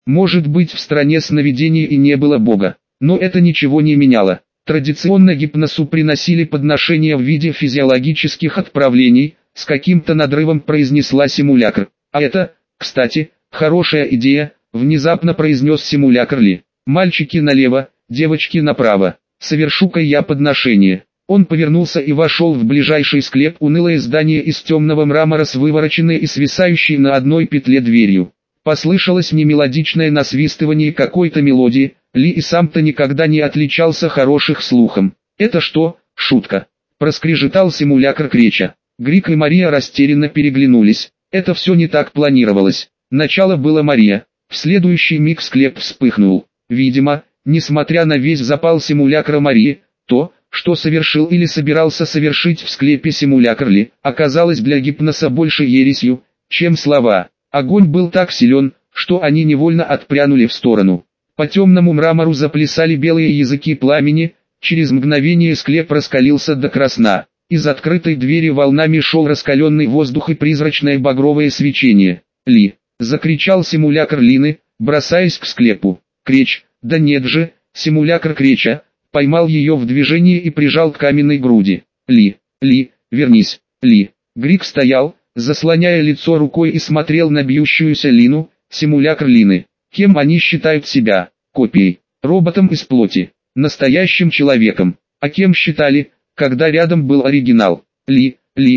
Может быть, в стране сновидений и не было Бога, но это ничего не меняло. Традиционно гипнозу приносили подношения в виде физиологических отправлений, с каким-то надрывом произнесла симулякр. А это, кстати, хорошая идея, внезапно произнес симулякр Ли. Мальчики налево, девочки направо. Совершу-ка я подношение. Он повернулся и вошел в ближайший склеп, унылое здание из темного мрамора с вывороченной и свисающей на одной петле дверью. Послышалось немелодичное насвистывание какой-то мелодии. Ли и сам-то никогда не отличался хороших слухом. «Это что, шутка?» – проскрежетал симулякр Креча. Грик и Мария растерянно переглянулись. Это все не так планировалось. Начало было Мария. В следующий миг склеп вспыхнул. Видимо, несмотря на весь запал симулякра Марии, то, что совершил или собирался совершить в склепе симулякр Ли, оказалось для гипноза больше ересью, чем слова. Огонь был так силен, что они невольно отпрянули в сторону. По темному мрамору заплясали белые языки пламени, через мгновение склеп раскалился до красна. Из открытой двери волнами шел раскаленный воздух и призрачное багровое свечение. «Ли!» — закричал симулякр Лины, бросаясь к склепу. Креч, да нет же, симулякр Креча, поймал ее в движении и прижал к каменной груди. «Ли! Ли! Вернись! Ли!» Грик стоял, заслоняя лицо рукой и смотрел на бьющуюся Лину, симулякр Лины. Кем они считают себя? Копией, роботом из плоти, настоящим человеком. А кем считали, когда рядом был оригинал? Ли,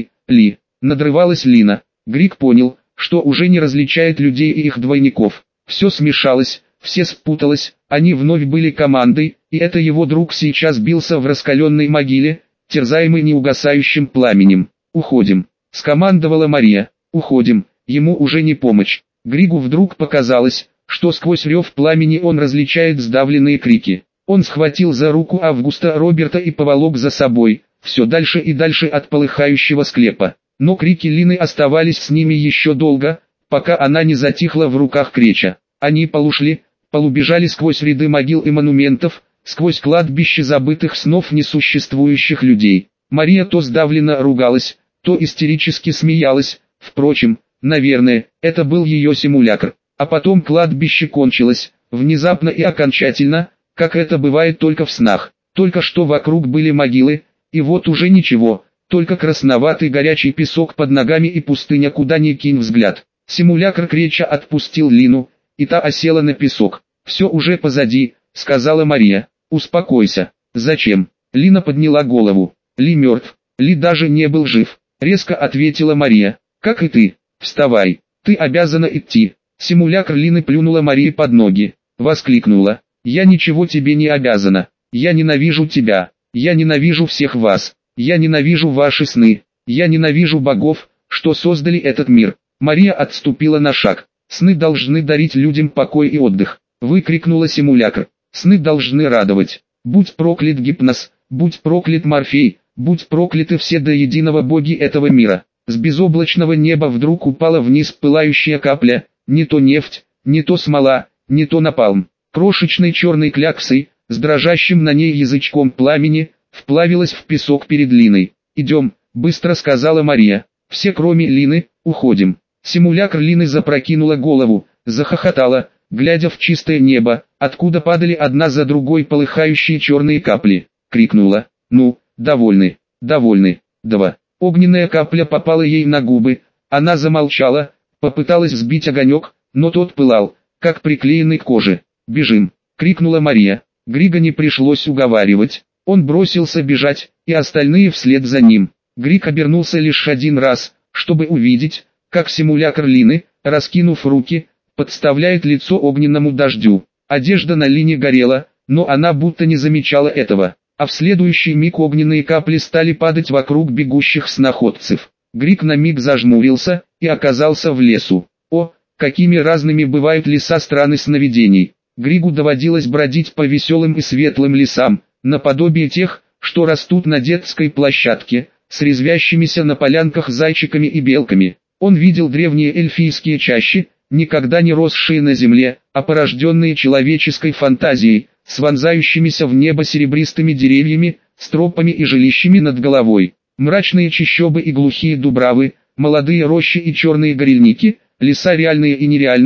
надрывалась Лина. Грик понял, что уже не различает людей и их двойников. Все смешалось, все спуталось, они вновь были командой, и это его друг сейчас бился в раскаленной могиле, терзаемый неугасающим пламенем. «Уходим», — скомандовала Мария. «Уходим, ему уже не помочь». Григу вдруг показалось, что сквозь рев пламени он различает сдавленные крики. Он схватил за руку Августа Роберта и поволок за собой, все дальше и дальше от полыхающего склепа. Но крики Лины оставались с ними еще долго, пока она не затихла в руках Креча. Они полубежали сквозь ряды могил и монументов, сквозь кладбище забытых снов несуществующих людей. Мария то сдавленно ругалась, то истерически смеялась. Впрочем, наверное, это был ее симулякр. А потом кладбище кончилось, внезапно и окончательно, как это бывает только в снах. Только что вокруг были могилы, и вот уже ничего, только красноватый горячий песок под ногами и пустыня, куда ни кинь взгляд. Симулякр Креча отпустил Лину, и та осела на песок. «Все уже позади», — сказала Мария. «Успокойся». «Зачем?» Лина подняла голову. «Ли мертв. Ли даже не был жив», — резко ответила Мария. «Как и ты. Вставай. Ты обязана идти». Симулякр Лины плюнула Марии под ноги. Воскликнула. «Я ничего тебе не обязана. Я ненавижу тебя. Я ненавижу всех вас. Я ненавижу ваши сны. Я ненавижу богов, что создали этот мир». Мария отступила на шаг. «Сны должны дарить людям покой и отдых», — выкрикнула симулякр. «Сны должны радовать. Будь проклят гипноз, будь проклят Морфей, будь прокляты все до единого боги этого мира». С безоблачного неба вдруг упала вниз пылающая капля, не то нефть, не то смола, не то напалм. Крошечной черной кляксой, с дрожащим на ней язычком пламени, вплавилась в песок перед Линой. «Идем», — быстро сказала Мария. «Все кроме Лины, уходим». Симулякр Лины запрокинула голову, захохотала, глядя в чистое небо, откуда падали одна за другой полыхающие черные капли. Крикнула: «Ну, довольны, довольны, два». Огненная капля попала ей на губы, она замолчала, попыталась сбить огонек, но тот пылал, как приклеенный к коже. «Бежим!» — крикнула Мария. Грига не пришлось уговаривать, он бросился бежать, и остальные вслед за ним. Григ обернулся лишь один раз, чтобы увидеть, как симулякр Лины, раскинув руки, подставляет лицо огненному дождю. Одежда на Лине горела, но она будто не замечала этого, а в следующий миг огненные капли стали падать вокруг бегущих сноходцев. Григ на миг зажмурился и оказался в лесу. О, какими разными бывают леса страны сновидений! Григу доводилось бродить по веселым и светлым лесам, наподобие тех, что растут на детской площадке, с резвящимися на полянках зайчиками и белками. Он видел древние эльфийские чащи, никогда не росшие на земле, а порожденные человеческой фантазией, с вонзающимися в небо серебристыми деревьями, с тропами и жилищами над головой. Мрачные чащобы и глухие дубравы, молодые рощи и черные горельники, леса реальные и нереальные,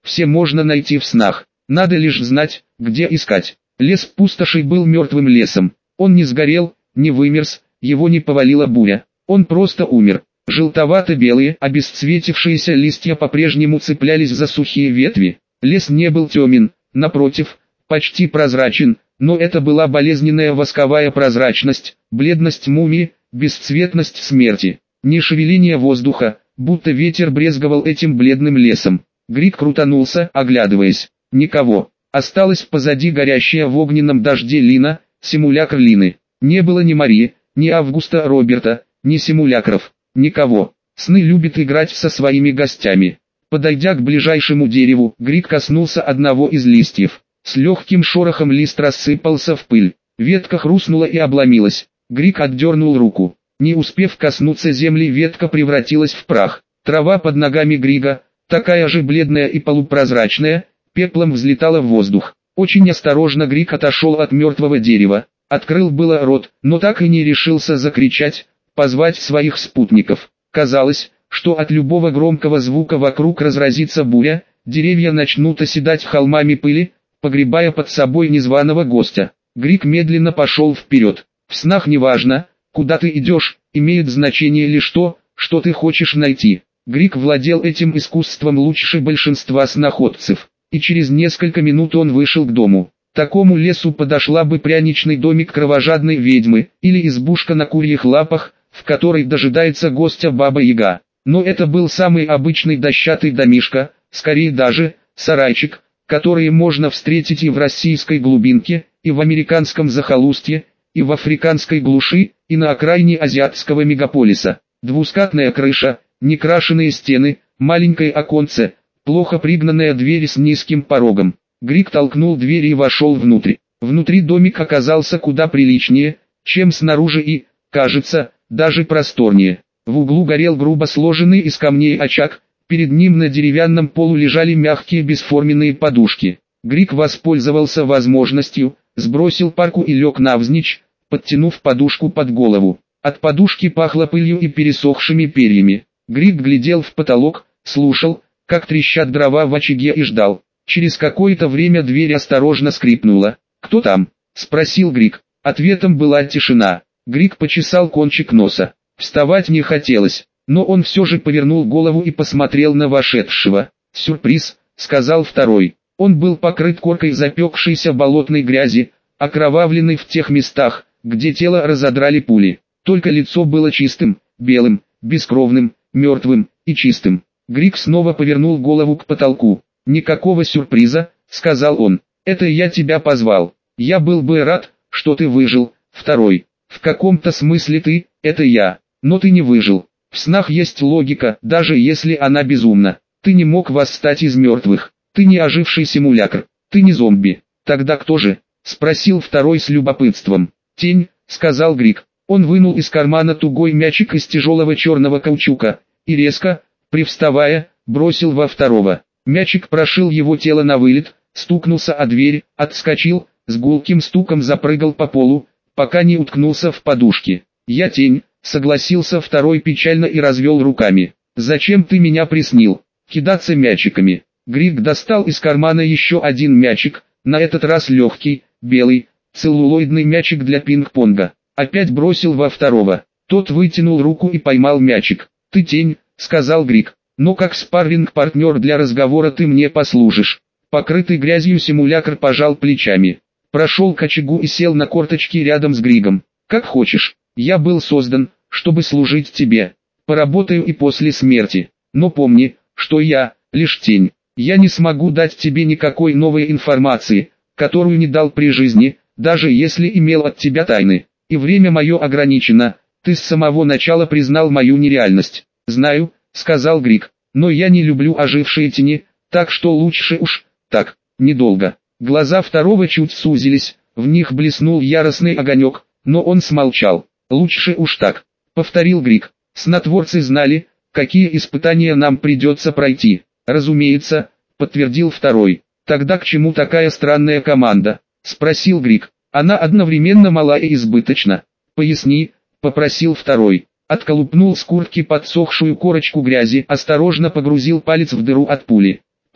все можно найти в снах, надо лишь знать, где искать. Лес пустошей был мертвым лесом, он не сгорел, не вымерз, его не повалила буря, он просто умер. Желтовато-белые, обесцветившиеся листья по-прежнему цеплялись за сухие ветви. Лес не был темен, напротив, почти прозрачен, но это была болезненная восковая прозрачность, бледность мумии, бесцветность смерти. Ни шевеления воздуха, будто ветер брезговал этим бледным лесом. Грик крутанулся, оглядываясь. Никого. Осталась позади горящая в огненном дожде Лина, симулякр Лины. Не было ни Марии, ни Августа Роберта, ни симулякров. Никого. Сны любит играть со своими гостями. Подойдя к ближайшему дереву, Грик коснулся одного из листьев. С легким шорохом лист рассыпался в пыль. Ветка хрустнула и обломилась. Грик отдернул руку. Не успев коснуться земли, ветка превратилась в прах. Трава под ногами Грига, такая же бледная и полупрозрачная, пеплом взлетала в воздух. Очень осторожно Грик отошел от мертвого дерева. Открыл было рот, но так и не решился закричать, позвать своих спутников. Казалось, что от любого громкого звука вокруг разразится буря, деревья начнут оседать холмами пыли, погребая под собой незваного гостя. Грик медленно пошел вперед. В снах неважно, куда ты идешь, имеет значение лишь то, что ты хочешь найти. Грик владел этим искусством лучше большинства сноходцев, и через несколько минут он вышел к дому. Такому лесу подошла бы пряничный домик кровожадной ведьмы, или избушка на курьих лапах, в которой дожидается гостя Баба-Яга. Но это был самый обычный дощатый домишко, скорее даже сарайчик, которые можно встретить и в российской глубинке, и в американском захолустье, и в африканской глуши, и на окраине азиатского мегаполиса. Двускатная крыша, некрашенные стены, маленькое оконце, плохо пригнанная дверь с низким порогом. Грик толкнул дверь и вошел внутрь. Внутри домик оказался куда приличнее, чем снаружи и, кажется, даже просторнее. В углу горел грубо сложенный из камней очаг, перед ним на деревянном полу лежали мягкие бесформенные подушки. Грик воспользовался возможностью, сбросил парку и лег навзничь, подтянув подушку под голову. От подушки пахло пылью и пересохшими перьями. Грик глядел в потолок, слушал, как трещат дрова в очаге и ждал. Через какое-то время дверь осторожно скрипнула. «Кто там?» — спросил Грик. Ответом была тишина. Грик почесал кончик носа. Вставать не хотелось, но он все же повернул голову и посмотрел на вошедшего. «Сюрприз», — сказал второй. Он был покрыт коркой запекшейся болотной грязи, окровавленный в тех местах, где тело разодрали пули. Только лицо было чистым, белым, бескровным, мертвым и чистым. Грик снова повернул голову к потолку. «Никакого сюрприза», — сказал он. «Это я тебя позвал. Я был бы рад, что ты выжил». Второй. «В каком-то смысле ты, это я. Но ты не выжил. В снах есть логика, даже если она безумна. Ты не мог восстать из мертвых. Ты не оживший симулякр. Ты не зомби. Тогда кто же?» — спросил второй с любопытством. «Тень», — сказал Грик. Он вынул из кармана тугой мячик из тяжелого черного каучука, и резко, привставая, бросил во второго. Мячик прошил его тело на вылет, стукнулся о дверь, отскочил, с гулким стуком запрыгал по полу, пока не уткнулся в подушки. «Я тень», — согласился второй печально и развел руками. «Зачем ты меня приснил? Кидаться мячиками». Грик достал из кармана еще один мячик, на этот раз легкий, белый, целлулоидный мячик для пинг-понга. Опять бросил во второго. Тот вытянул руку и поймал мячик. «Ты тень», — сказал Грик. «Но как спарринг-партнер для разговора ты мне послужишь». Покрытый грязью симулякр пожал плечами. Прошел к очагу и сел на корточки рядом с Григом. «Как хочешь. Я был создан, чтобы служить тебе. Поработаю и после смерти. Но помни, что я лишь тень. Я не смогу дать тебе никакой новой информации, которую не дал при жизни, даже если имел от тебя тайны. И время мое ограничено. Ты с самого начала признал мою нереальность». «Знаю», — сказал Грик, — «но я не люблю ожившие тени, так что лучше уж так, недолго». Глаза второго чуть сузились, в них блеснул яростный огонек, но он смолчал. «Лучше уж так», — повторил Грик. «Снотворцы знали, какие испытания нам придется пройти». «Разумеется», — подтвердил второй. «Тогда к чему такая странная команда?» — спросил Грик. «Она одновременно мала и избыточна». «Поясни», — попросил второй. Отколупнул с куртки подсохшую корочку грязи, осторожно погрузил палец в дыру от пули.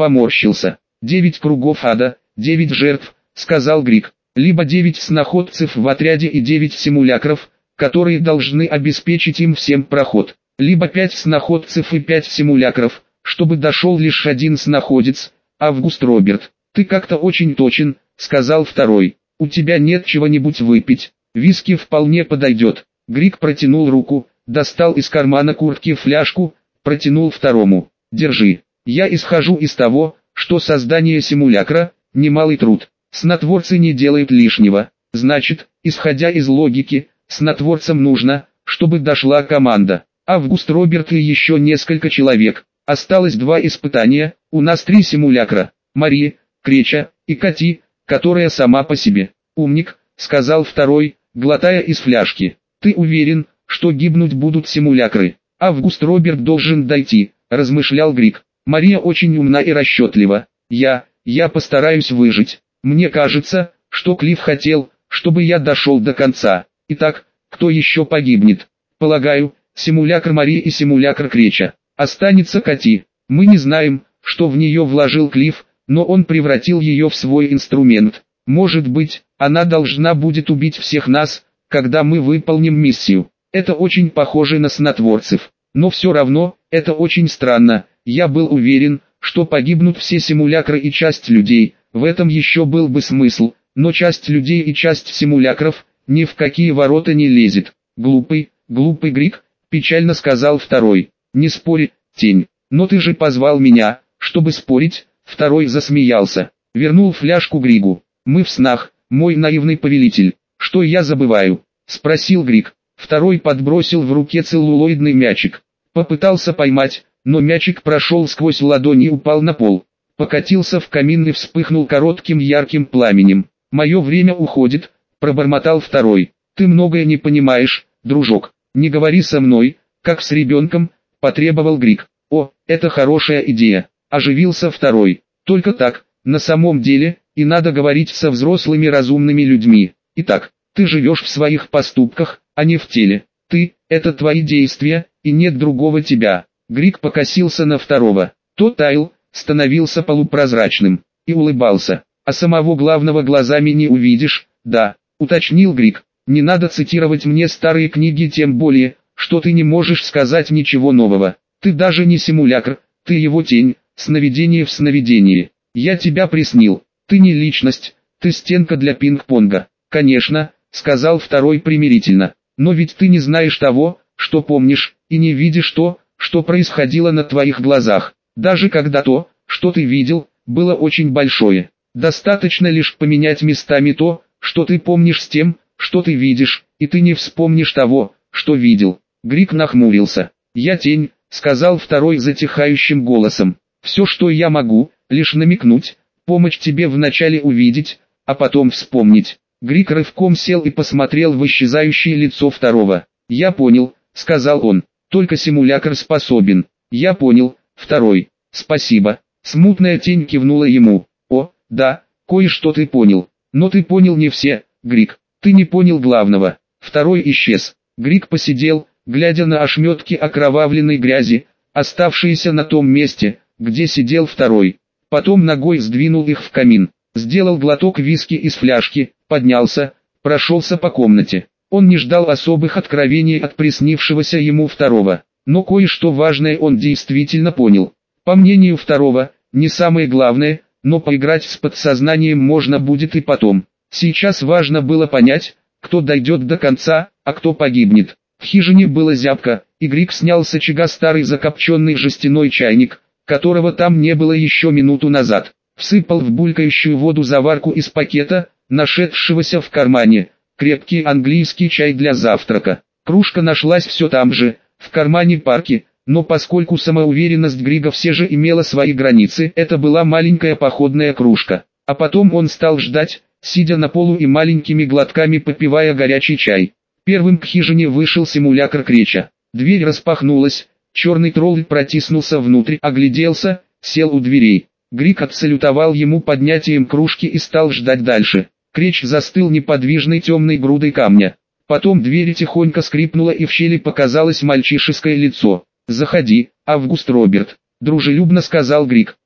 поморщился. 9 кругов ада, 9 жертв, сказал Грик. Либо 9 сноходцев в отряде и 9 симулякров, которые должны обеспечить им всем проход. Либо 5 сноходцев и 5 симулякров, чтобы дошел лишь один сноходец. Август Роберт, ты как-то очень точен, сказал второй. У тебя нет чего-нибудь выпить? Виски вполне подойдет. Грик протянул руку, достал из кармана куртки фляжку, протянул второму. Держи. Я исхожу из того, что создание симулякра – немалый труд. Снотворцы не делают лишнего. Значит, исходя из логики, снотворцам нужно, чтобы дошла команда. Август Роберт и еще несколько человек. Осталось 2 испытания, у нас 3 симулякра. Мария, Креча и Кати, которая сама по себе. Умник, сказал второй, глотая из фляжки. Ты уверен, что гибнуть будут симулякры? Август Роберт должен дойти, размышлял Грик. Мария очень умна и расчетлива. Я постараюсь выжить. Мне кажется, что Клифф хотел, чтобы я дошел до конца. Итак, кто еще погибнет? Полагаю, симулякр Марии и симулякр Креча. Останется Кати. Мы не знаем, что в нее вложил Клифф, но он превратил ее в свой инструмент. Может быть, она должна будет убить всех нас, когда мы выполним миссию. Это очень похоже на снотворцев. Но все равно, это очень странно. Я был уверен, что погибнут все симулякры и часть людей. В этом еще был бы смысл, но часть людей и часть симулякров ни в какие ворота не лезет. Глупый Грик, печально сказал второй. Не спори, тень. Но ты же позвал меня, чтобы спорить. Второй засмеялся. Вернул фляжку Григу. Мы в снах, мой наивный повелитель. Что я забываю? Спросил Грик. Второй подбросил в руке целлулоидный мячик. Попытался поймать, но мячик прошел сквозь ладони и упал на пол. Покатился в камин и вспыхнул коротким ярким пламенем. «Мое время уходит», — пробормотал второй. «Ты многое не понимаешь, дружок. Не говори со мной, как с ребенком», — потребовал Грик. «О, это хорошая идея», — оживился второй. «Только так, на самом деле, и надо говорить со взрослыми разумными людьми. Итак, ты живешь в своих поступках, а не в теле. Ты — это твои действия, и нет другого тебя». Грик покосился на второго. Тот таял, становился полупрозрачным, и улыбался. «А самого главного глазами не увидишь, да», — уточнил Грик. «Не надо цитировать мне старые книги, тем более, что ты не можешь сказать ничего нового. Ты даже не симулякр, ты его тень, сновидение в сновидении. Я тебя приснил, ты не личность, ты стенка для пинг-понга». «Конечно», — сказал второй примирительно, «но ведь ты не знаешь того, что помнишь, и не видишь то, что происходило на твоих глазах, даже когда то, что ты видел, было очень большое. Достаточно лишь поменять местами то, что ты помнишь с тем, что ты видишь, и ты не вспомнишь того, что видел». Грик нахмурился. «Я тень», — сказал второй затихающим голосом. «Все, что я могу, лишь намекнуть, помочь тебе вначале увидеть, а потом вспомнить». Грик рывком сел и посмотрел в исчезающее лицо второго. «Я понял», — сказал он, — «только симулякр способен». «Я понял, второй, спасибо». Смутная тень кивнула ему. «О, да, кое-что ты понял. Но ты понял не все, Грик. Ты не понял главного». Второй исчез. Грик посидел, глядя на ошметки окровавленной грязи, оставшиеся на том месте, где сидел второй. Потом ногой сдвинул их в камин. Сделал глоток виски из фляжки, поднялся, прошелся по комнате. Он не ждал особых откровений от приснившегося ему второго. Но кое-что важное он действительно понял. По мнению второго, не самое главное, но поиграть с подсознанием можно будет и потом. Сейчас важно было понять, кто дойдет до конца, а кто погибнет. В хижине было зябко, и Грик снял с очага старый закопченный жестяной чайник, которого там не было еще минуту назад. Всыпал в булькающую воду заварку из пакета, нашедшегося в кармане, крепкий английский чай для завтрака. Кружка нашлась все там же, в кармане парки, но поскольку самоуверенность Грига все же имела свои границы, это была маленькая походная кружка. А потом он стал ждать, сидя на полу и маленькими глотками попивая горячий чай. Первым к хижине вышел симулякр Креча. Дверь распахнулась, черный тролль протиснулся внутрь, огляделся, сел у дверей. Грик отсалютовал ему поднятием кружки и стал ждать дальше. Креч застыл неподвижной темной грудой камня. Потом дверь тихонько скрипнула и в щели показалось мальчишеское лицо. «Заходи, Август Роберт», — дружелюбно сказал Грик.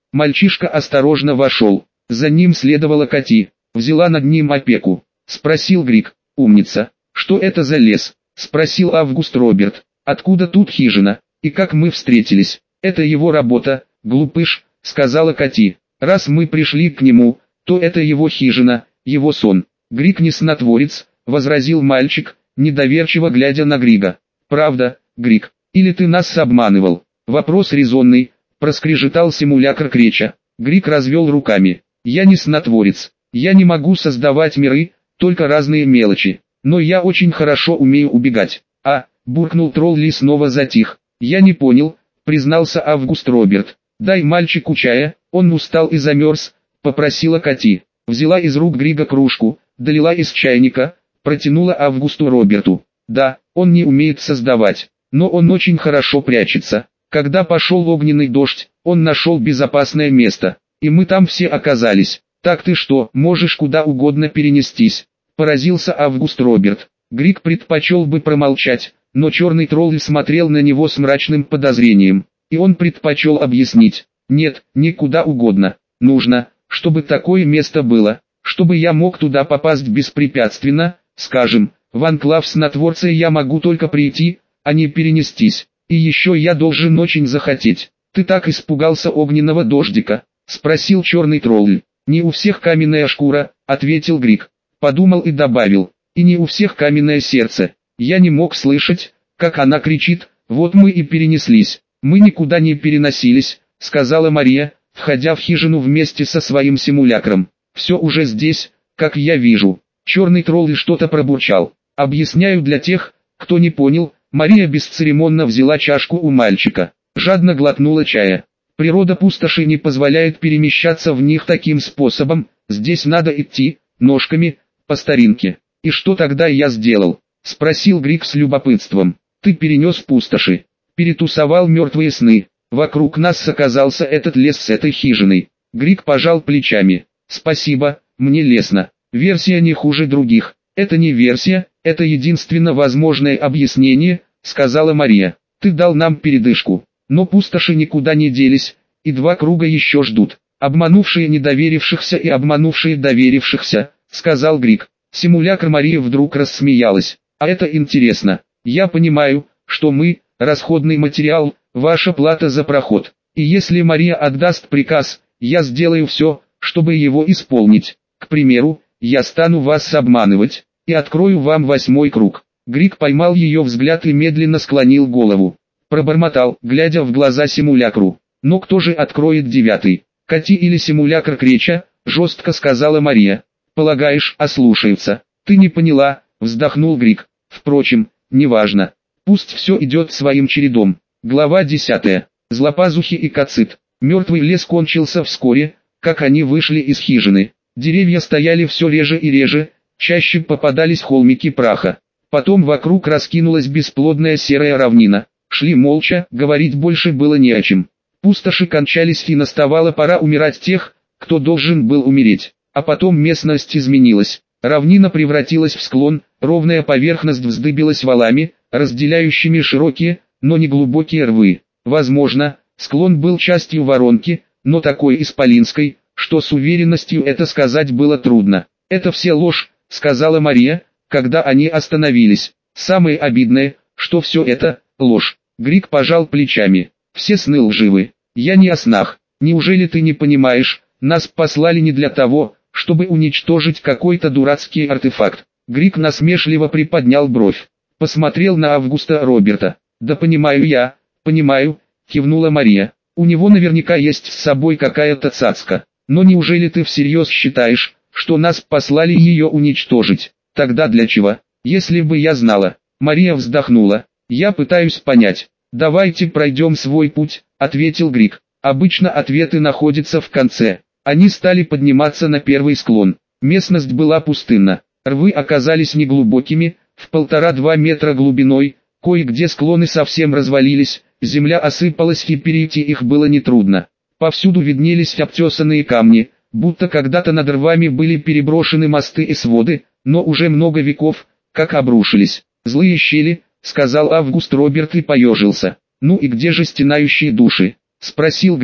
Мальчишка осторожно вошел. За ним следовала Кати. Взяла над ним опеку. Спросил Грик. Умница. Что это за лес? Спросил Август Роберт. Откуда тут хижина? И как мы встретились? Это его работа, глупыш, сказала Кати. Раз мы пришли к нему, то это его хижина, его сон. Грик не снотворец, возразил мальчик, недоверчиво глядя на Грига. Правда, Грик, или ты нас обманывал? Вопрос резонный, проскрежетал симулякр Креча. Грик развел руками. Я не снотворец, я не могу создавать миры, только разные мелочи. Но я очень хорошо умею убегать. Буркнул Тролли и снова затих. Я не понял, признался Август Роберт. Дай мальчику чая, он устал и замерз, попросила Кати. Взяла из рук Грига кружку, долила из чайника, протянула Августу Роберту. Да, он не умеет создавать, но он очень хорошо прячется. Когда пошел огненный дождь, он нашел безопасное место, и мы там все оказались. Так ты что, можешь куда угодно перенестись? Поразился Август Роберт. Григ предпочел бы промолчать, но черный тролль смотрел на него с мрачным подозрением, и он предпочел объяснить. Нет, никуда угодно. Нужно, чтобы такое место было, чтобы я мог туда попасть беспрепятственно, скажем, в анклав снотворца я могу только прийти, а не перенестись. И еще я должен очень захотеть. Ты так испугался огненного дождика? Спросил черный тролль. Не у всех каменная шкура, ответил Григ. Подумал и добавил. И не у всех каменное сердце. Я не мог слышать, как она кричит, вот мы и перенеслись. Мы никуда не переносились, сказала Мария, входя в хижину вместе со своим симулякром. Все уже здесь, как я вижу. Черный тролль что-то пробурчал. Объясняю для тех, кто не понял. Мария бесцеремонно взяла чашку у мальчика, жадно глотнула чая. Природа пустоши не позволяет перемещаться в них таким способом, здесь надо идти, ножками, по старинке. И что тогда я сделал? Спросил Григ с любопытством. Ты перенес пустоши, перетусовал мертвые сны. Вокруг нас оказался этот лес с этой хижиной. Григ пожал плечами. Спасибо, мне лестно. Версия не хуже других. Это не версия, это единственно возможное объяснение, сказала Мария. Ты дал нам передышку, но пустоши никуда не делись, и два круга еще ждут. Обманувшие недоверившихся и обманувшие доверившихся, сказал Григ. Симулякр Мария вдруг рассмеялась. А это интересно. Я понимаю, что мы, расходный материал, ваша плата за проход. И если Мария отдаст приказ, я сделаю все, чтобы его исполнить. К примеру, я стану вас обманывать, и открою вам 8-й круг. Григ поймал ее взгляд и медленно склонил голову. Пробормотал, глядя в глаза симулякру. Но кто же откроет 9-й? Кати или симулякр Креча? Жестко сказала Мария. Полагаешь, ослушаются? Ты не поняла, вздохнул Григ. Впрочем, неважно. Пусть все идет своим чередом. Глава 10. Злопазухи и Кацит. Мертвый лес кончился вскоре, как они вышли из хижины. Деревья стояли все реже и реже, чаще попадались холмики праха. Потом вокруг раскинулась бесплодная серая равнина. Шли молча, говорить больше было не о чем. Пустоши кончались и наставала пора умирать тех, кто должен был умереть. А потом местность изменилась. Равнина превратилась в склон, ровная поверхность вздыбилась валами, разделяющими широкие, но не глубокие рвы. Возможно, склон был частью воронки, но такой исполинской, что с уверенностью это сказать было трудно. «Это все ложь», — сказала Мария, когда они остановились. «Самое обидное, что все это — ложь». Григ пожал плечами. «Все сны лживы. Я не о снах. Неужели ты не понимаешь, нас послали не для того, чтобы уничтожить какой-то дурацкий артефакт?» Григ насмешливо приподнял бровь. Посмотрел на Августа Роберта. «Да понимаю я, понимаю», — кивнула Мария. «У него наверняка есть с собой какая-то цацка. Но неужели ты всерьез считаешь, что нас послали ее уничтожить? Тогда для чего? Если бы я знала». Мария вздохнула. «Я пытаюсь понять». «Давайте пройдем свой путь», — ответил Григ. «Обычно ответы находятся в конце». Они стали подниматься на первый склон. Местность была пустынна. Рвы оказались неглубокими, в 1,5–2 метра глубиной, кое-где склоны совсем развалились, земля осыпалась и перейти их было нетрудно. Повсюду виднелись обтесанные камни, будто когда-то над рвами были переброшены мосты и своды, но уже много веков, как обрушились. «Злые щели», — сказал Август Роберт и поежился. «Ну и где же стенающие души?» — спросил Григ.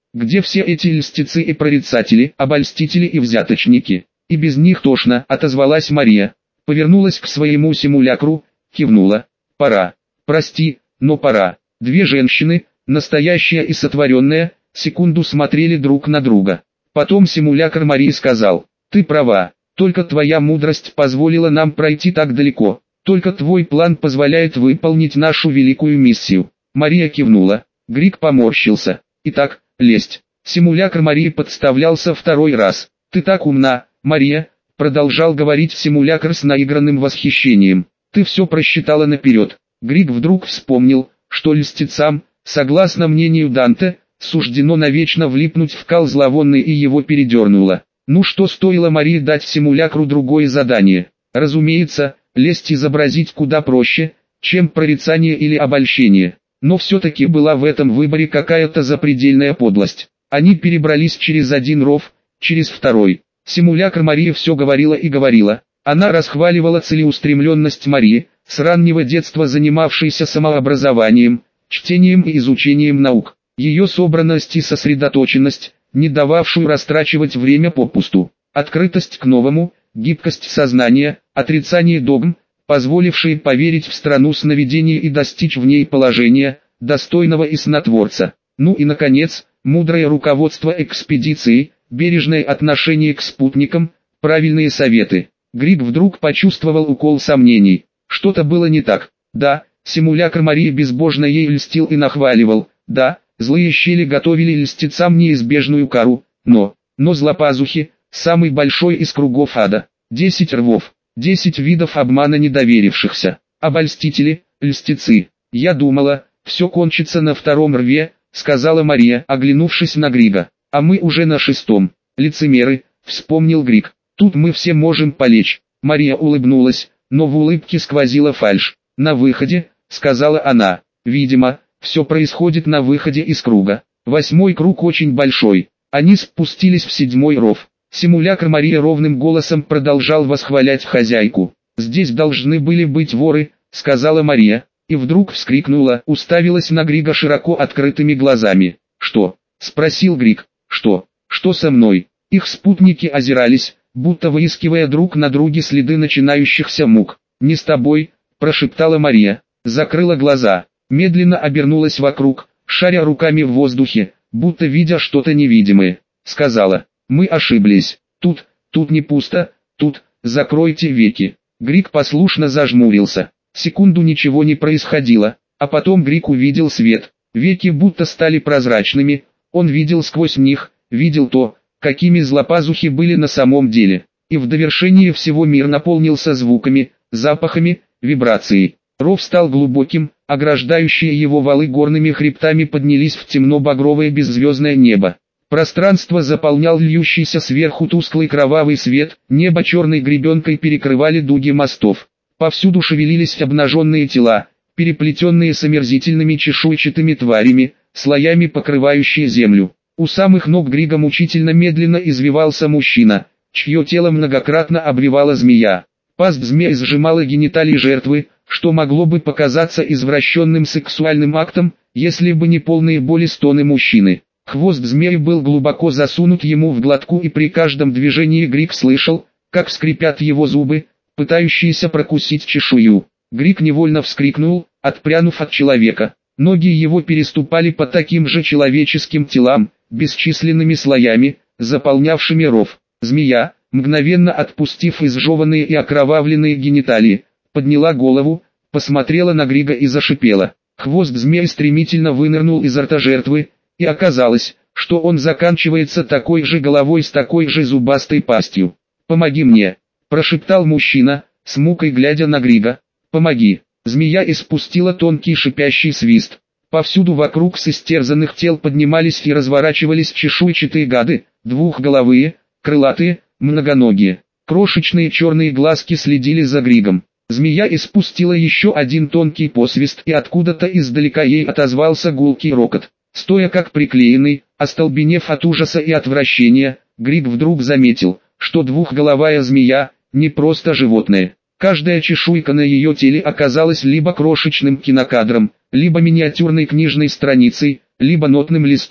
Где все эти льстецы и прорицатели, обольстители и взяточники? И без них тошно, отозвалась Мария. Повернулась к своему симулякру, кивнула. Пора. Прости, но пора. Две женщины, настоящая и сотворенная, секунду смотрели друг на друга. Потом симулякр Марии сказал: «Ты права, только твоя мудрость позволила нам пройти так далеко, только твой план позволяет выполнить нашу великую миссию». Мария кивнула, Грик поморщился. «Итак, лесть». Симулякр Марии подставлялся второй раз. «Ты так умна, Мария», продолжал говорить симулякр с наигранным восхищением. «Ты все просчитала наперед». Грик вдруг вспомнил, что льстецам, согласно мнению Данте, суждено навечно влипнуть в кал зловонный, и его передернуло. Ну что стоило Марии дать симулякру другое задание? Разумеется, лесть изобразить куда проще, чем прорицание или обольщение. Но все-таки была в этом выборе какая-то запредельная подлость. Они перебрались через один ров, через второй. Симулякр Марии все говорила и говорила. Она расхваливала целеустремленность Марии, с раннего детства занимавшейся самообразованием, чтением и изучением наук. Ее собранность и сосредоточенность, не дававшую растрачивать время попусту. Открытость к новому, гибкость сознания, отрицание догм, позволившие поверить в страну сновидений и достичь в ней положения, достойного и снотворца. Ну и наконец, мудрое руководство экспедицией, бережное отношение к спутникам, правильные советы. Грик вдруг почувствовал укол сомнений. Что-то было не так. Да, симулякр Марии безбожно ей льстил и нахваливал. Да, злые щели готовили льстецам неизбежную кару. Но злопазухи, самый большой из кругов ада. 10 рвов, 10 видов обмана недоверившихся. Обольстители, льстецы. Я думала, все кончится на втором рве, сказала Мария, оглянувшись на Грига. А мы уже на шестом. Лицемеры, вспомнил Григ. Тут мы все можем полечь. Мария улыбнулась, но в улыбке сквозила фальшь. На выходе, сказала она. Видимо, все происходит на выходе из круга. 8-й круг очень большой. Они спустились в 7-й ров. Симулякр Мария ровным голосом продолжал восхвалять хозяйку. «Здесь должны были быть воры», — сказала Мария, и вдруг вскрикнула, уставилась на Грига широко открытыми глазами. «Что?» — спросил Григ. «Что? Что со мной?» Их спутники озирались, будто выискивая друг на друге следы начинающихся мук. «Не с тобой», — прошептала Мария, закрыла глаза, медленно обернулась вокруг, шаря руками в воздухе, будто видя что-то невидимое. Сказала: «Мы ошиблись. Тут не пусто, тут, закройте веки». Григ послушно зажмурился. Секунду ничего не происходило, а потом Григ увидел свет. Веки будто стали прозрачными, он видел сквозь них, видел то, какими злопазухи были на самом деле. И в довершение всего мир наполнился звуками, запахами, вибрацией. Ров стал глубоким, ограждающие его валы горными хребтами поднялись в темно-багровое беззвездное небо. Пространство заполнял льющийся сверху тусклый кровавый свет, небо черной гребенкой перекрывали дуги мостов. Повсюду шевелились обнаженные тела, переплетенные с омерзительными чешуйчатыми тварями, слоями покрывающие землю. У самых ног Грига мучительно медленно извивался мужчина, чье тело многократно обвивала змея. Пасть змеи сжимала гениталии жертвы, что могло бы показаться извращенным сексуальным актом, если бы не полные боли стоны мужчины. Хвост змеи был глубоко засунут ему в глотку, и при каждом движении Григ слышал, как скрипят его зубы, пытающиеся прокусить чешую. Григ невольно вскрикнул, отпрянув от человека. Ноги его переступали по таким же человеческим телам, бесчисленными слоями, заполнявшими ров. Змея, мгновенно отпустив изжеванные и окровавленные гениталии, подняла голову, посмотрела на Грига и зашипела. Хвост змеи стремительно вынырнул изо рта жертвы, и оказалось, что он заканчивается такой же головой с такой же зубастой пастью. «Помоги мне!» – прошептал мужчина, с мукой глядя на Грига. «Помоги!» Змея испустила тонкий шипящий свист. Повсюду вокруг с истерзанных тел поднимались и разворачивались чешуйчатые гады, двухголовые, крылатые, многоногие. Крошечные черные глазки следили за Григом. Змея испустила еще один тонкий посвист, и откуда-то издалека ей отозвался гулкий рокот. Стоя как приклеенный, остолбенев от ужаса и отвращения, Григ вдруг заметил, что двухголовая змея – не просто животное. Каждая чешуйка на ее теле оказалась либо крошечным кинокадром, либо миниатюрной книжной страницей, либо нотным листом.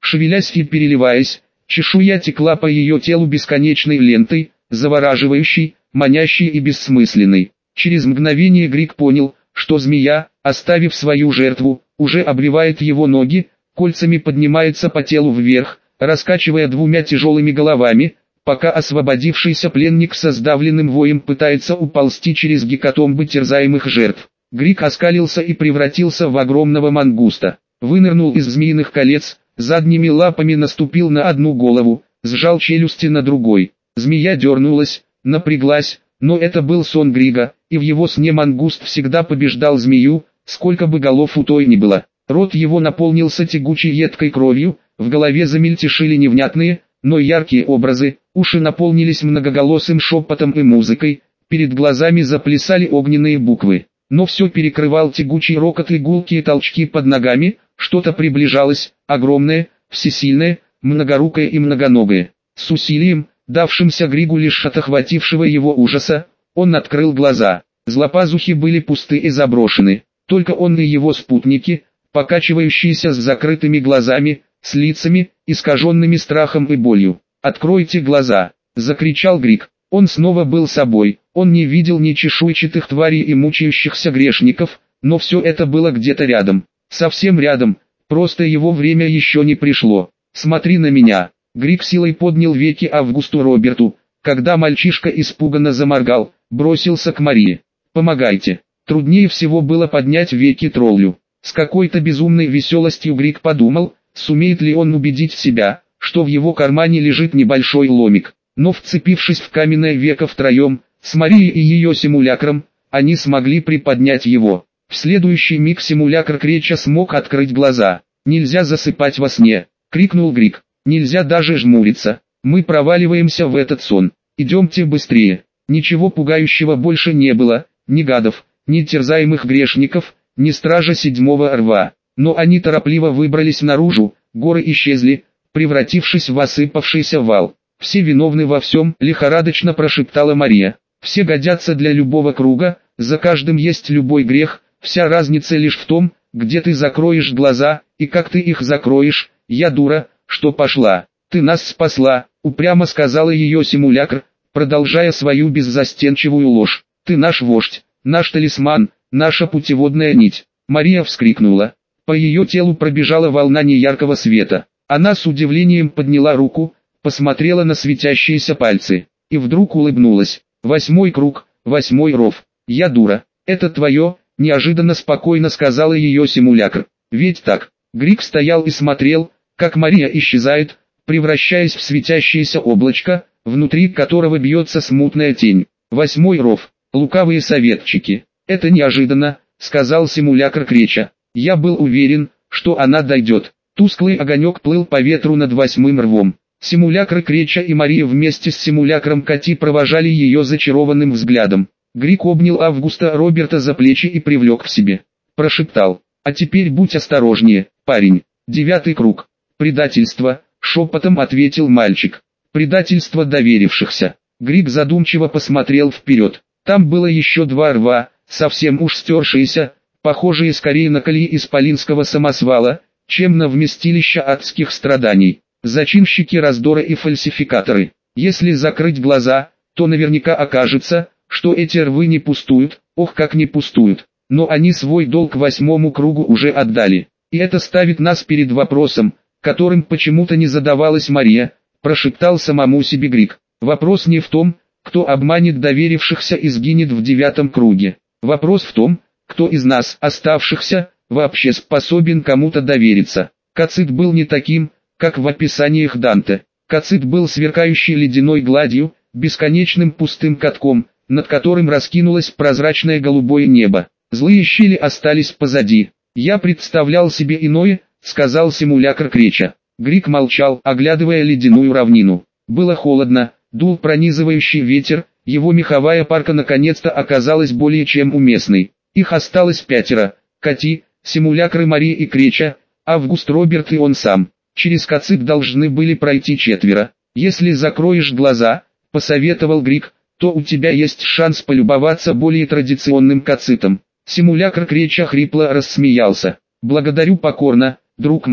Шевелясь и переливаясь, чешуя текла по ее телу бесконечной лентой, завораживающей, манящей и бессмысленной. Через мгновение Грик понял, что змея, оставив свою жертву, уже обвивает его ноги, кольцами поднимается по телу вверх, раскачивая двумя тяжелыми головами, пока освободившийся пленник со сдавленным воем пытается уползти через гекатомбы терзаемых жертв. Грик оскалился и превратился в огромного мангуста. Вынырнул из змеиных колец, задними лапами наступил на одну голову, сжал челюсти на другой. Змея дернулась, напряглась, но это был сон Грига, и в его сне мангуст всегда побеждал змею, сколько бы голов у той ни было. Рот его наполнился тягучей едкой кровью, в голове замельтешили невнятные, но яркие образы, уши наполнились многоголосым шепотом и музыкой, перед глазами заплясали огненные буквы. Но все перекрывал тягучий рокот и гулкие толчки под ногами, что-то приближалось, огромное, всесильное, многорукое и многоногое. С усилием, давшимся Григу лишь от охватившего его ужаса, он открыл глаза. Злопазухи были пусты и заброшены. Только он и его спутники, покачивающиеся с закрытыми глазами, с лицами, искаженными страхом и болью. «Откройте глаза!» — закричал Григ. Он снова был собой, он не видел ни чешуйчатых тварей и мучающихся грешников, но все это было где-то рядом, совсем рядом, просто его время еще не пришло. «Смотри на меня!» Григ силой поднял веки Августу Роберту, когда мальчишка испуганно заморгал, бросился к Марии. «Помогайте!» Труднее всего было поднять веки троллю. С какой-то безумной веселостью Григ подумал, сумеет ли он убедить себя, что в его кармане лежит небольшой ломик. Но вцепившись в каменное веко втроем, с Марией и ее симулякром, они смогли приподнять его. В следующий миг симулякр Креча смог открыть глаза. «Нельзя засыпать во сне!» — крикнул Григ. «Нельзя даже жмуриться. Мы проваливаемся в этот сон. Идемте быстрее!» Ничего пугающего больше не было, ни гадов, ни терзаемых грешников, ни стража седьмого рва. Но они торопливо выбрались наружу, горы исчезли, превратившись в осыпавшийся вал. «Все виновны во всем», — лихорадочно прошептала Мария. «Все годятся для любого круга, за каждым есть любой грех, вся разница лишь в том, где ты закроешь глаза, и как ты их закроешь. Я дура, что пошла. Ты нас спасла», — упрямо сказала ее симулякр, продолжая свою беззастенчивую ложь. «Ты наш вождь, наш талисман, наша путеводная нить». Мария вскрикнула. По ее телу пробежала волна неяркого света. Она с удивлением подняла руку, посмотрела на светящиеся пальцы, и вдруг улыбнулась. «8-й круг, 8-й ров. Я дура. Это твое», — неожиданно спокойно сказала ее симулякр. «Ведь так». Григ стоял и смотрел, как Мария исчезает, превращаясь в светящееся облачко, внутри которого бьется смутная тень. 8-й ров. Лукавые советчики. «Это неожиданно», — сказал симулякр Креча. «Я был уверен, что она дойдет». Тусклый огонек плыл по ветру над 8-м рвом. Симулякр Креча и Мария вместе с симулякром Кати провожали ее зачарованным взглядом. Григ обнял Августа Роберта за плечи и привлек к себе. Прошептал: «А теперь будь осторожнее, парень». 9-й круг. «Предательство», — шепотом ответил мальчик. «Предательство доверившихся». Григ задумчиво посмотрел вперед. Там было еще 2 рва, совсем уж стершиеся, похожие скорее на колеи исполинского самосвала, чем на вместилище адских страданий. Зачинщики раздора и фальсификаторы. Если закрыть глаза, то наверняка окажется, что эти рвы не пустуют, ох как не пустуют. Но они свой долг 8-му кругу уже отдали. И это ставит нас перед вопросом, которым почему-то не задавалась Мария, прошептал самому себе Григ. Вопрос не в том, кто обманет доверившихся и сгинет в 9-м круге. Вопрос в том, кто из нас, оставшихся, вообще способен кому-то довериться. Кацит был не таким, как в описаниях Данте. Кацит был сверкающей ледяной гладью, бесконечным пустым катком, над которым раскинулось прозрачное голубое небо. Злые щели остались позади. «Я представлял себе иное», — сказал симулякр Креча. Григ молчал, оглядывая ледяную равнину. Было холодно, дул пронизывающий ветер, его меховая парка наконец-то оказалась более чем уместной. Их осталось 5: Кати, симулякры Марии и Креча, Август Роберт и он сам. Через Кацит должны были пройти 4. «Если закроешь глаза», — посоветовал Григ, — «то у тебя есть шанс полюбоваться более традиционным Кацитом». Симулякр Креча хрипло рассмеялся. «Благодарю покорно, друг мой.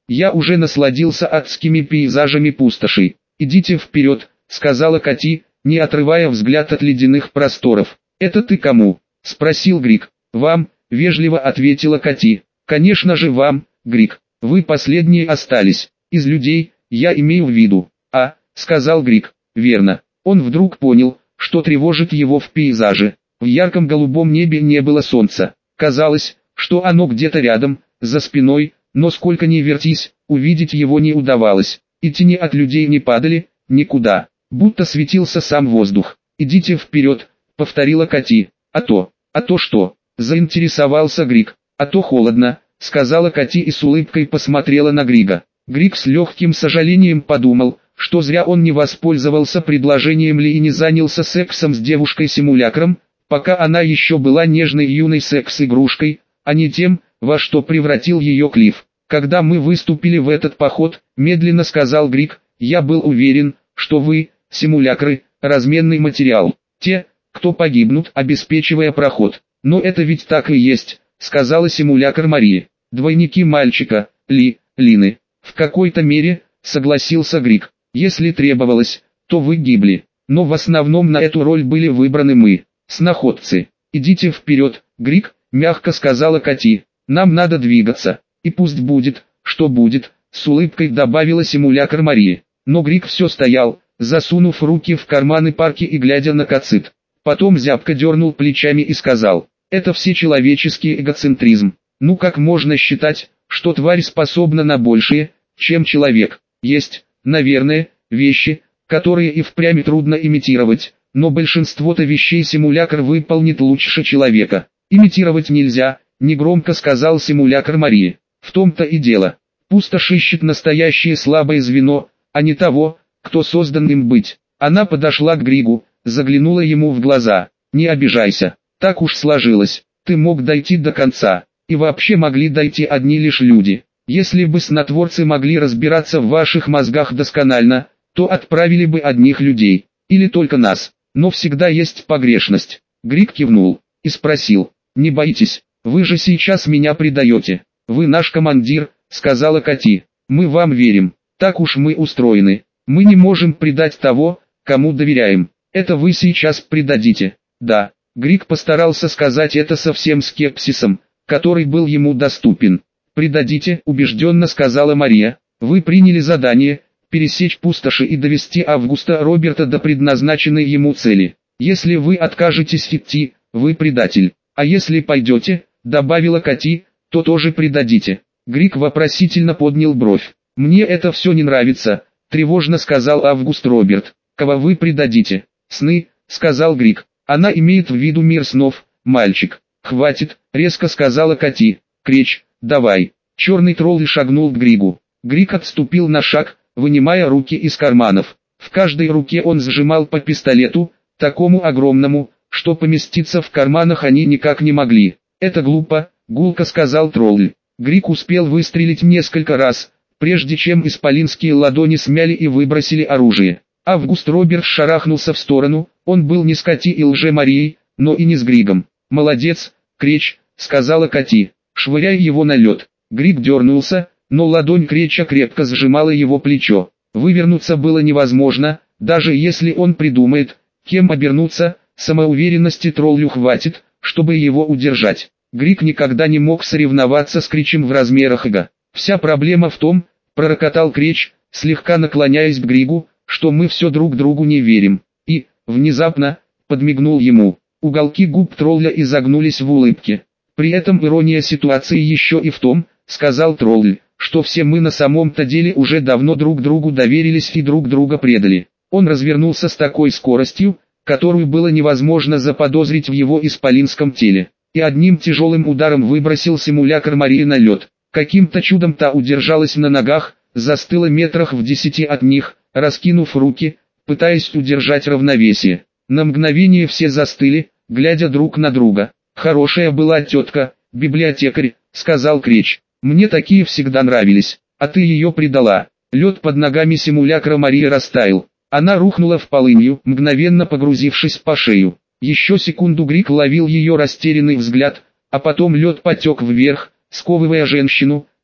Я уже насладился адскими пейзажами пустоши. «Идите вперед», — сказала Кати, не отрывая взгляд от ледяных просторов. «Это ты кому?» — спросил Грик. «Вам», — вежливо ответила Кати. «Конечно же вам, Грик. Вы последние остались. Из людей, я имею в виду». «А», — сказал Грик. «Верно». Он вдруг понял, что тревожит его в пейзаже. В ярком голубом небе не было солнца. Казалось, что оно где-то рядом, за спиной, но сколько ни вертись, увидеть его не удавалось. И тени от людей не падали, никуда, будто светился сам воздух. «Идите вперед», — повторила Кати. А то что?» — заинтересовался Грик. «А то холодно», — сказала Кати и с улыбкой посмотрела на Грига. Грик с легким сожалением подумал, что зря он не воспользовался предложением Ли и не занялся сексом с девушкой-симулякром, пока она еще была нежной юной секс-игрушкой, а не тем, во что превратил ее Клифф. «Когда мы выступили в этот поход», — медленно сказал Грик, — «я был уверен, что вы, симулякры, разменный материал, те, кто погибнут, обеспечивая проход. Но это ведь так и есть», — сказала симулякр Мария. «Двойники мальчика, Лины». «В какой-то мере», — согласился Грик. «Если требовалось, то вы гибли. Но в основном на эту роль были выбраны мы, сноходцы. Идите вперед, Грик», — мягко сказала Кати. «Нам надо двигаться. И пусть будет, что будет», — с улыбкой добавила симулякр Мария. Но Грик все стоял, засунув руки в карманы парки и глядя на Кацит. Потом зябко дернул плечами и сказал: «Это всечеловеческий эгоцентризм. Ну как можно считать, что тварь способна на большее, чем человек? Есть, наверное, вещи, которые и впрямь трудно имитировать, но большинство-то вещей симулякр выполнит лучше человека. Имитировать нельзя», — негромко сказал симулякр Марии. «В том-то и дело. Пустошь ищет настоящее слабое звено, а не того, кто создан им быть». Она подошла к Григу, заглянула ему в глаза. «Не обижайся, так уж сложилось. Ты мог дойти до конца, и вообще могли дойти одни лишь люди. Если бы снотворцы могли разбираться в ваших мозгах досконально, то отправили бы одних людей, или только нас. Но всегда есть погрешность». Григ кивнул и спросил: «Не боитесь, вы же сейчас меня предаете?» «Вы наш командир», — сказала Кати. «Мы вам верим, так уж мы устроены. Мы не можем предать того, кому доверяем. Это вы сейчас предадите». «Да». Григ постарался сказать это со всем скепсисом, который был ему доступен. «Предадите», — убежденно сказала Мария. «Вы приняли задание пересечь пустоши и довести Августа Роберта до предназначенной ему цели. Если вы откажетесь идти, вы предатель. А если пойдете», — добавила Кати, — «то тоже предадите». Григ вопросительно поднял бровь. «Мне это все не нравится», — тревожно сказал Август Роберт. «Кого вы предадите?» «Сны», — сказал Григ. «Она имеет в виду мир снов, мальчик». «Хватит», — резко сказала Кати. «Кречь, давай». Черный тролль шагнул к Григу. Григ отступил на шаг, вынимая руки из карманов. В каждой руке он сжимал по пистолету, такому огромному, что поместиться в карманах они никак не могли. «Это глупо», — гулко сказал тролль. Григ успел выстрелить несколько раз, прежде чем исполинские ладони смяли и выбросили оружие. Август Роберт шарахнулся в сторону, он был не с Кати и лже-Марией, но и не с Григом. «Молодец, Креч», — сказала Кати, швыряя его на лед. Григ дернулся, но ладонь Креча крепко сжимала его плечо. Вывернуться было невозможно, даже если он придумает, кем обернуться, самоуверенности троллю хватит, чтобы его удержать. Григ никогда не мог соревноваться с Кречем в размерах эго. «Вся проблема в том», — пророкотал Креч, слегка наклоняясь к Григу, «что мы все друг другу не верим». И, внезапно, подмигнул ему. Уголки губ тролля изогнулись в улыбке. «При этом ирония ситуации еще и в том», — сказал тролль, «что все мы на самом-то деле уже давно друг другу доверились и друг друга предали». Он развернулся с такой скоростью, которую было невозможно заподозрить в его исполинском теле, и одним тяжелым ударом выбросил симулякр Марии на лед. Каким-то чудом та удержалась на ногах, застыла метрах в 10 от них, раскинув руки, пытаясь удержать равновесие. На мгновение все застыли, глядя друг на друга. «Хорошая была тетка, библиотекарь», — сказал Креч. «Мне такие всегда нравились, а ты ее предала». Лед под ногами симулякра Марии растаял. Она рухнула в полынью, мгновенно погрузившись по шею. Еще секунду Григ ловил ее растерянный взгляд, а потом лед потек вверх, сковывая женщину,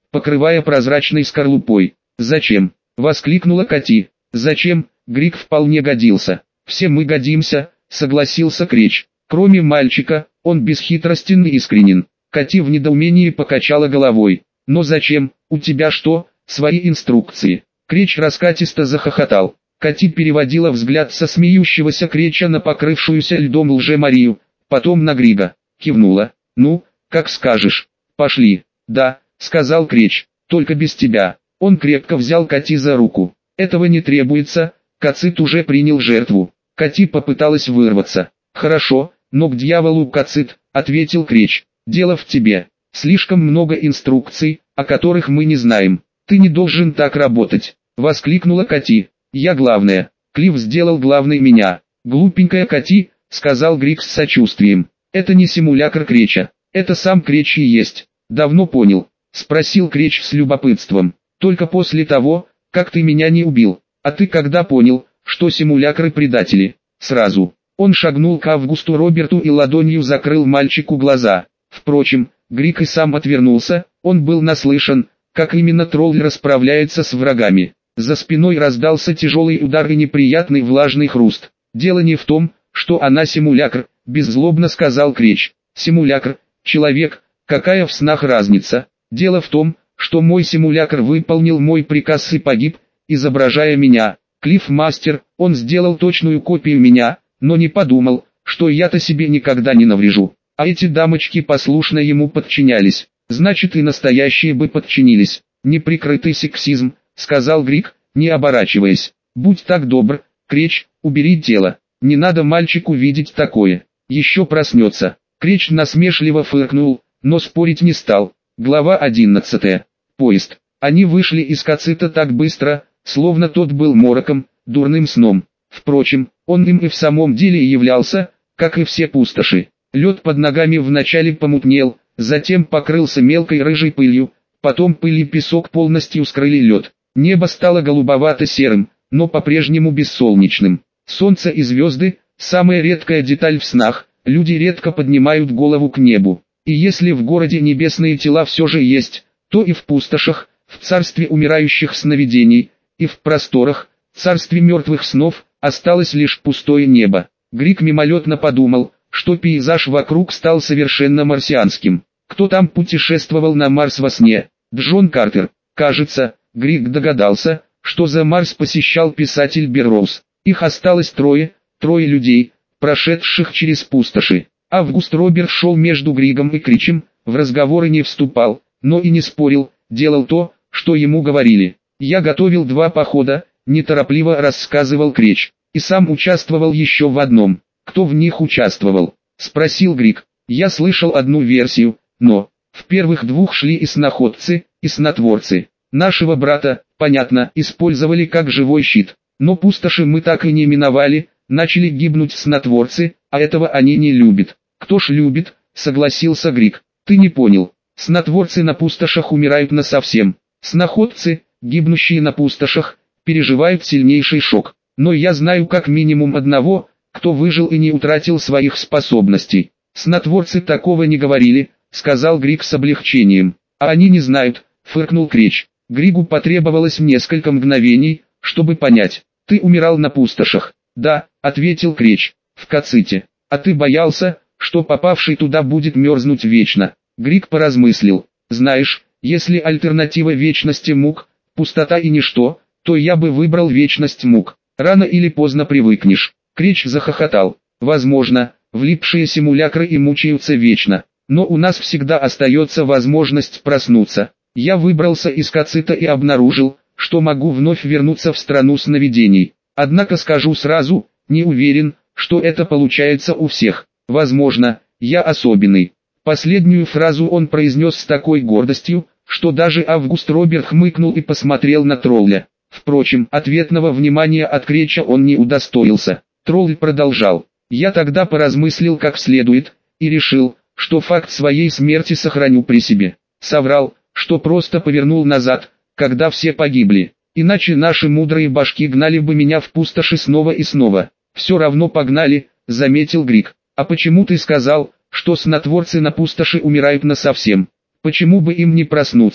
покрывая прозрачной скорлупой. «Зачем?» — воскликнула Кати. «Зачем?» — Грик вполне годился. «Все мы годимся», — согласился Креч. «Кроме мальчика, он бесхитростен и искренен». Кати в недоумении покачала головой. «Но зачем? У тебя что, свои инструкции?» Креч раскатисто захохотал. Кати переводила взгляд со смеющегося Креча на покрывшуюся льдом лже-Марию, потом на Грига. Кивнула. «Ну, как скажешь. Пошли». «Да», — сказал Креч, — «только без тебя». Он крепко взял Кати за руку. «Этого не требуется, Кацит уже принял жертву». Кати попыталась вырваться. «Хорошо, но к дьяволу, Кацит», — ответил Креч. «Дело в тебе. Слишком много инструкций, о которых мы не знаем. Ты не должен так работать», — воскликнула Кати. «Я главная. Клифф сделал главной меня». «Глупенькая Кати», — сказал Грик с сочувствием. «Это не симулякр Креча. Это сам Креч и есть». «Давно понял?» — спросил Креч с любопытством. «Только после того, как ты меня не убил. А ты когда понял, что симулякры предатели?» «Сразу». Он шагнул к Августу Роберту и ладонью закрыл мальчику глаза. Впрочем, Грик и сам отвернулся, он был наслышан, как именно тролль расправляется с врагами. За спиной раздался тяжелый удар и неприятный влажный хруст. «Дело не в том, что она симулякр», — беззлобно сказал Креч. «Симулякр, человек, какая в снах разница? Дело в том, что мой симулякр выполнил мой приказ и погиб, изображая меня. Клифф мастер, он сделал точную копию меня, но не подумал, что я-то себе никогда не наврежу. А эти дамочки послушно ему подчинялись. Значит, и настоящие бы подчинились». «Неприкрытый сексизм», — сказал Грик, не оборачиваясь. «Будь так добр, Креч, убери тело. Не надо мальчику видеть такое. Еще проснется». Креч насмешливо фыркнул, но спорить не стал. Глава 11. Поезд. Они вышли из Кацита так быстро, словно тот был мороком, дурным сном. Впрочем, он им и в самом деле являлся, как и все пустоши. Лед под ногами вначале помутнел, затем покрылся мелкой рыжей пылью, потом пыль и песок полностью скрыли лед. Небо стало голубовато-серым, но по-прежнему бессолнечным. Солнце и звезды – самая редкая деталь в снах, люди редко поднимают голову к небу. И если в городе небесные тела все же есть, то и в пустошах, в царстве умирающих сновидений, и в просторах, царстве мертвых снов, осталось лишь пустое небо. Грик мимолетно подумал, что пейзаж вокруг стал совершенно марсианским. Кто там путешествовал на Марс во сне? Джон Картер. Кажется, Грик догадался, что за Марс посещал писатель Берроуз. Их осталось трое людей, прошедших через пустоши. Август Роберт шел между Григом и Кричем, в разговоры не вступал, но и не спорил, делал то, что ему говорили. «Я готовил 2 похода», неторопливо рассказывал Креч, и сам участвовал еще в одном. «Кто в них участвовал?» — спросил Григ. «Я слышал одну версию, но в первых 2 шли и сноходцы, и снотворцы. Нашего брата, понятно, использовали как живой щит, но пустоши мы так и не миновали, начали гибнуть снотворцы, а этого они не любят». «Кто ж любит?» — согласился Григ. «Ты не понял. Снотворцы на пустошах умирают насовсем. Сноходцы, гибнущие на пустошах, переживают сильнейший шок. Но я знаю как минимум одного, кто выжил и не утратил своих способностей». «Снотворцы такого не говорили», — сказал Григ с облегчением. «А они не знают», — фыркнул Креч. Григу потребовалось несколько мгновений, чтобы понять. «Ты умирал на пустошах?» «Да», — ответил Креч, — «в Каците. А ты боялся, что попавший туда будет мерзнуть вечно?» Григ поразмыслил. «Знаешь, если альтернатива вечности мук, пустота и ничто, то я бы выбрал вечность мук. Рано или поздно привыкнешь». Креч захохотал. «Возможно, влипшие симулякры и мучаются вечно, но у нас всегда остается возможность проснуться. Я выбрался из Кацита и обнаружил, что могу вновь вернуться в страну сновидений. Однако скажу сразу, не уверен, что это получается у всех. Возможно, я особенный». Последнюю фразу он произнес с такой гордостью, что даже Август Роберт хмыкнул и посмотрел на тролля. Впрочем, ответного внимания от Креча он не удостоился. Тролль продолжал. «Я тогда поразмыслил как следует, и решил, что факт своей смерти сохраню при себе. Соврал, что просто повернул назад, когда все погибли. Иначе наши мудрые башки гнали бы меня в пустоши снова и снова». «Все равно погнали», — заметил Григ. «А почему ты сказал, что снотворцы на пустоши умирают насовсем? Почему бы им не проснуться?»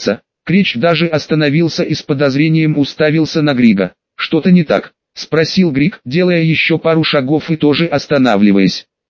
Крич даже остановился и с подозрением уставился на Грига. «Что-то не так?» — спросил Григ, делая еще пару шагов и тоже останавливаясь.